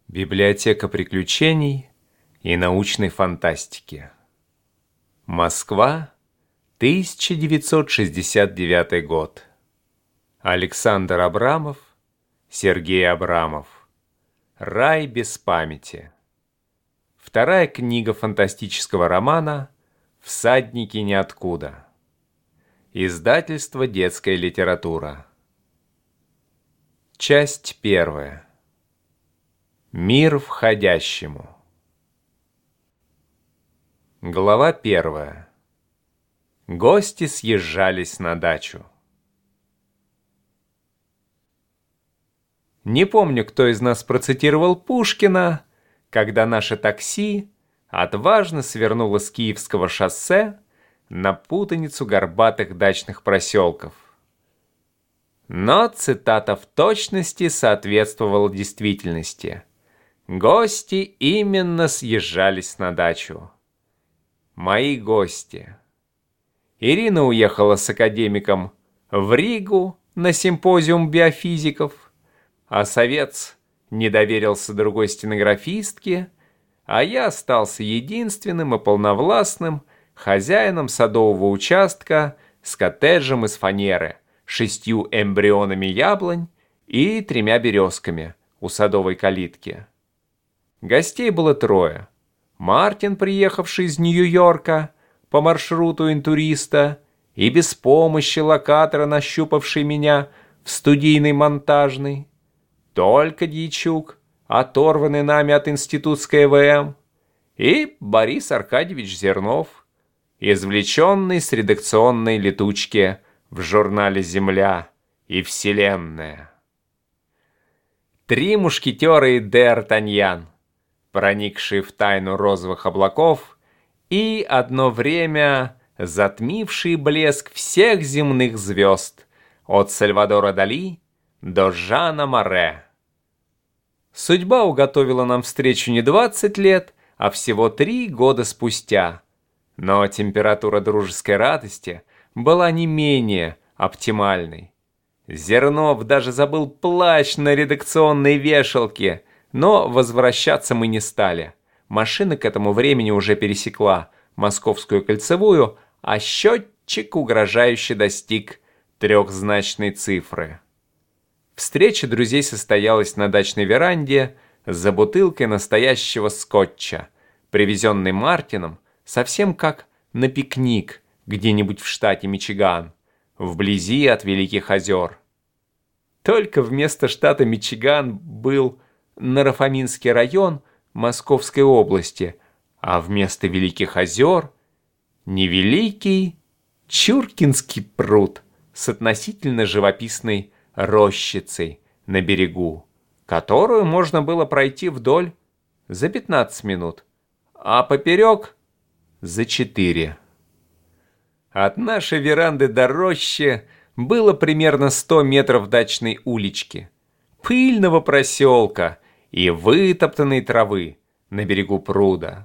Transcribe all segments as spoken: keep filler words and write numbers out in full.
Библиотека приключений и научной фантастики. Москва, тысяча девятьсот шестьдесят девятый год. Александр Абрамов, Сергей Абрамов. Рай без памяти. Вторая книга фантастического романа «Всадники ниоткуда». Издательство «Детская литература». Часть первая. Мир входящему. Глава первая. Гости съезжались на дачу. Не помню, кто из нас процитировал Пушкина, когда наше такси отважно свернуло с Киевского шоссе на путаницу горбатых дачных проселков. Но цитата в точности соответствовала действительности. Гости именно съезжались на дачу. Мои гости. Ирина уехала с академиком в Ригу на симпозиум биофизиков, а Совец не доверился другой стенографистке, а я остался единственным и полновластным хозяином садового участка с коттеджем из фанеры, шестью эмбрионами яблонь и тремя березками у садовой калитки. Гостей было трое. Мартин, приехавший из Нью-Йорка по маршруту интуриста и без помощи локатора нащупавший меня в студийной монтажной. Только Дьячук, оторванный нами от институтской ЭВМ. И Борис Аркадьевич Зернов, извлеченный с редакционной летучки в журнале «Земля» и «Вселенная». Три мушкетера и Д'Артаньян, проникшие в тайну розовых облаков и одно время затмившие блеск всех земных звезд от Сальвадора Дали до Жана Море. Судьба уготовила нам встречу не двадцать лет, а всего три года спустя, но температура дружеской радости была не менее оптимальной. Зернов даже забыл плащ на редакционной вешалке, но возвращаться мы не стали. Машина к этому времени уже пересекла Московскую кольцевую, а счетчик угрожающе достиг трехзначной цифры. Встреча друзей состоялась на дачной веранде за бутылкой настоящего скотча, привезенной Мартином совсем как на пикник где-нибудь в штате Мичиган, вблизи от Великих озер. Только вместо штата Мичиган был Наро-Фоминский район Московской области, а вместо Великих озер – невеликий Чуркинский пруд с относительно живописной рощицей на берегу, которую можно было пройти вдоль за пятнадцать минут, а поперек – за четыре. От нашей веранды до рощи было примерно сто метров дачной улички, пыльного проселка и вытоптанной травы на берегу пруда.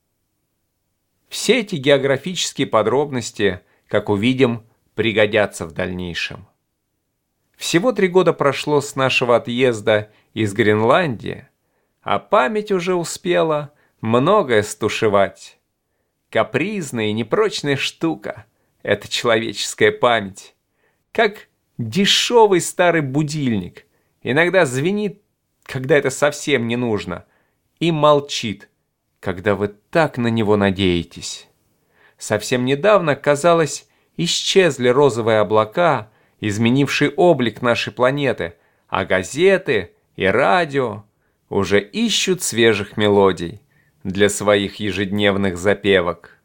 Все эти географические подробности, как увидим, пригодятся в дальнейшем. Всего три года прошло с нашего отъезда из Гренландии, а память уже успела многое стушевать. Капризная и непрочная штука — это человеческая память. Как дешевый старый будильник. Иногда звенит, когда это совсем не нужно, и молчит, когда вы так на него надеетесь. Совсем недавно, казалось, исчезли розовые облака, изменившие облик нашей планеты, а газеты и радио уже ищут свежих мелодий для своих ежедневных запевок.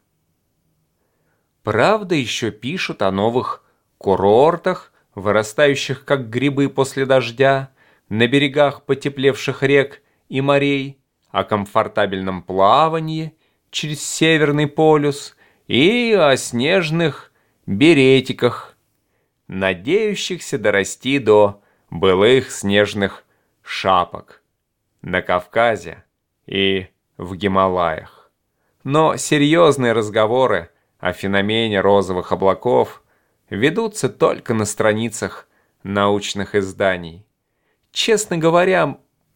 Правда, еще пишут о новых курортах, вырастающих как грибы после дождя, на берегах потеплевших рек и морей, о комфортабельном плавании через Северный полюс и о снежных беретиках, надеющихся дорасти до былых снежных шапок на Кавказе и в Гималаях. Но серьезные разговоры о феномене розовых облаков ведутся только на страницах научных изданий. Честно говоря,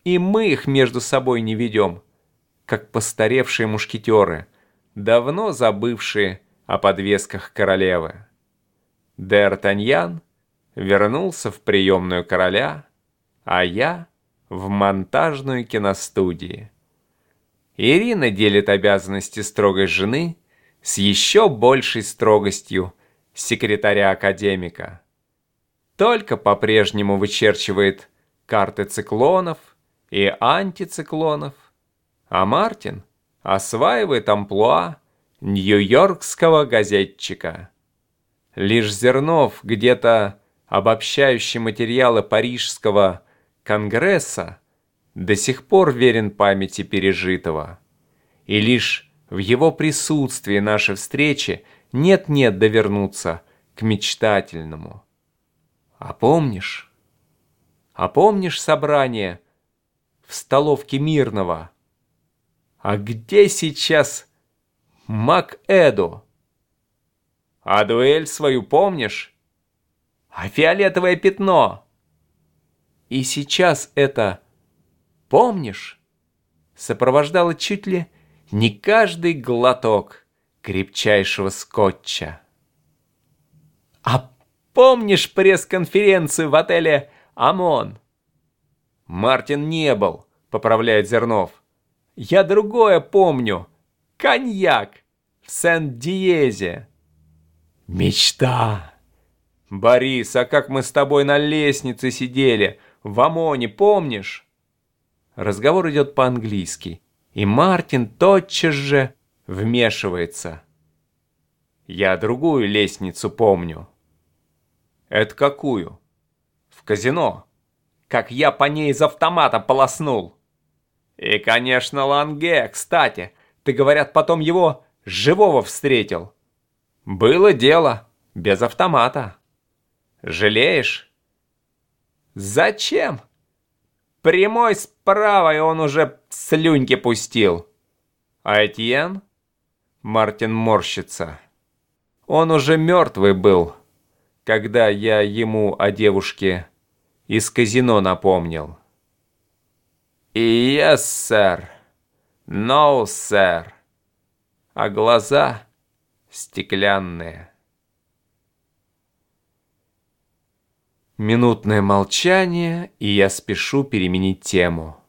И мы их между собой не ведем, как постаревшие мушкетеры, давно забывшие о подвесках королевы. Д'Артаньян вернулся в приемную короля, а я в монтажную киностудии. Ирина делит обязанности строгой жены с еще большей строгостью секретаря-академика. Только по-прежнему вычерчивает карты циклонов и антициклонов, а Мартин осваивает амплуа нью-йоркского газетчика. Лишь Зернов, где-то обобщающий материалы Парижского конгресса, до сих пор верен памяти пережитого. И лишь в его присутствии нашей встречи нет-нет довернуться к мечтательному. А помнишь? А помнишь собрание в столовке Мирного? А где сейчас МакЭду? А дуэль свою помнишь? А фиолетовое пятно? И сейчас это, помнишь, сопровождало чуть ли не каждый глоток крепчайшего скотча. А помнишь пресс-конференцию в отеле «Амон»? Мартин не был, поправляет Зернов. Я другое помню. Коньяк в Сен-Диезе. Мечта. Борис, а как мы с тобой на лестнице сидели в Амоне, помнишь? Разговор идет по-английски, и Мартин тотчас же вмешивается. Я другую лестницу помню. Это какую? В казино. Как я по ней из автомата полоснул. И, конечно, Ланге, кстати, ты, говорят, потом его живого встретил. Было дело, без автомата. Жалеешь? Зачем? Прямой с правой он уже слюньки пустил. А Этьен? Мартин морщится. Он уже мертвый был, когда я ему о девушке из казино напомнил. И yes, сэр. No, сэр. А глаза стеклянные. Минутное молчание, и я спешу переменить тему.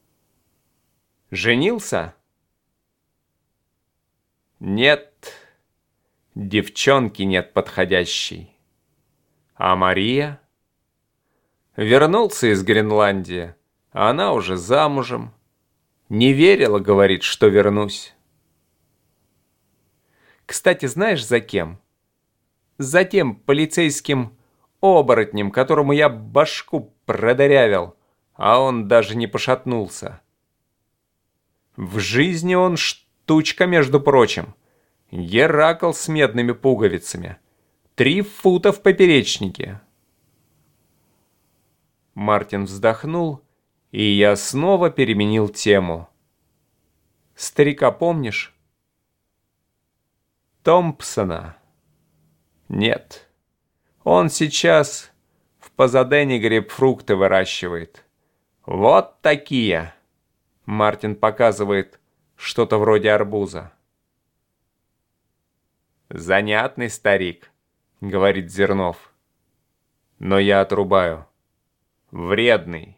Женился? Нет. Девчонки нет подходящей. А Мария? Вернулся из Гренландии, а она уже замужем. Не верила, говорит, что вернусь. Кстати, знаешь, за кем? За тем полицейским оборотнем, которому я башку продырявил, а он даже не пошатнулся. В жизни он штучка, между прочим. Геракл с медными пуговицами. Три фута в поперечнике. Мартин вздохнул, и я снова переменил тему. Старика помнишь? Томпсона? Нет. Он сейчас в Пазадене грейпфрукты выращивает. Вот такие. Мартин показывает что-то вроде арбуза. Занятный старик, говорит Зернов. Но я отрубаю. Вредный.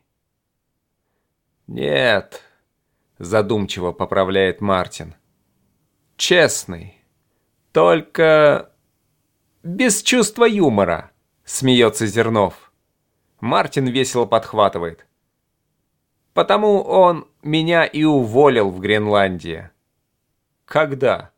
Нет, задумчиво поправляет Мартин. Честный. Только без чувства юмора, смеется Зернов. Мартин весело подхватывает. Потому он меня и уволил в Гренландии. Когда?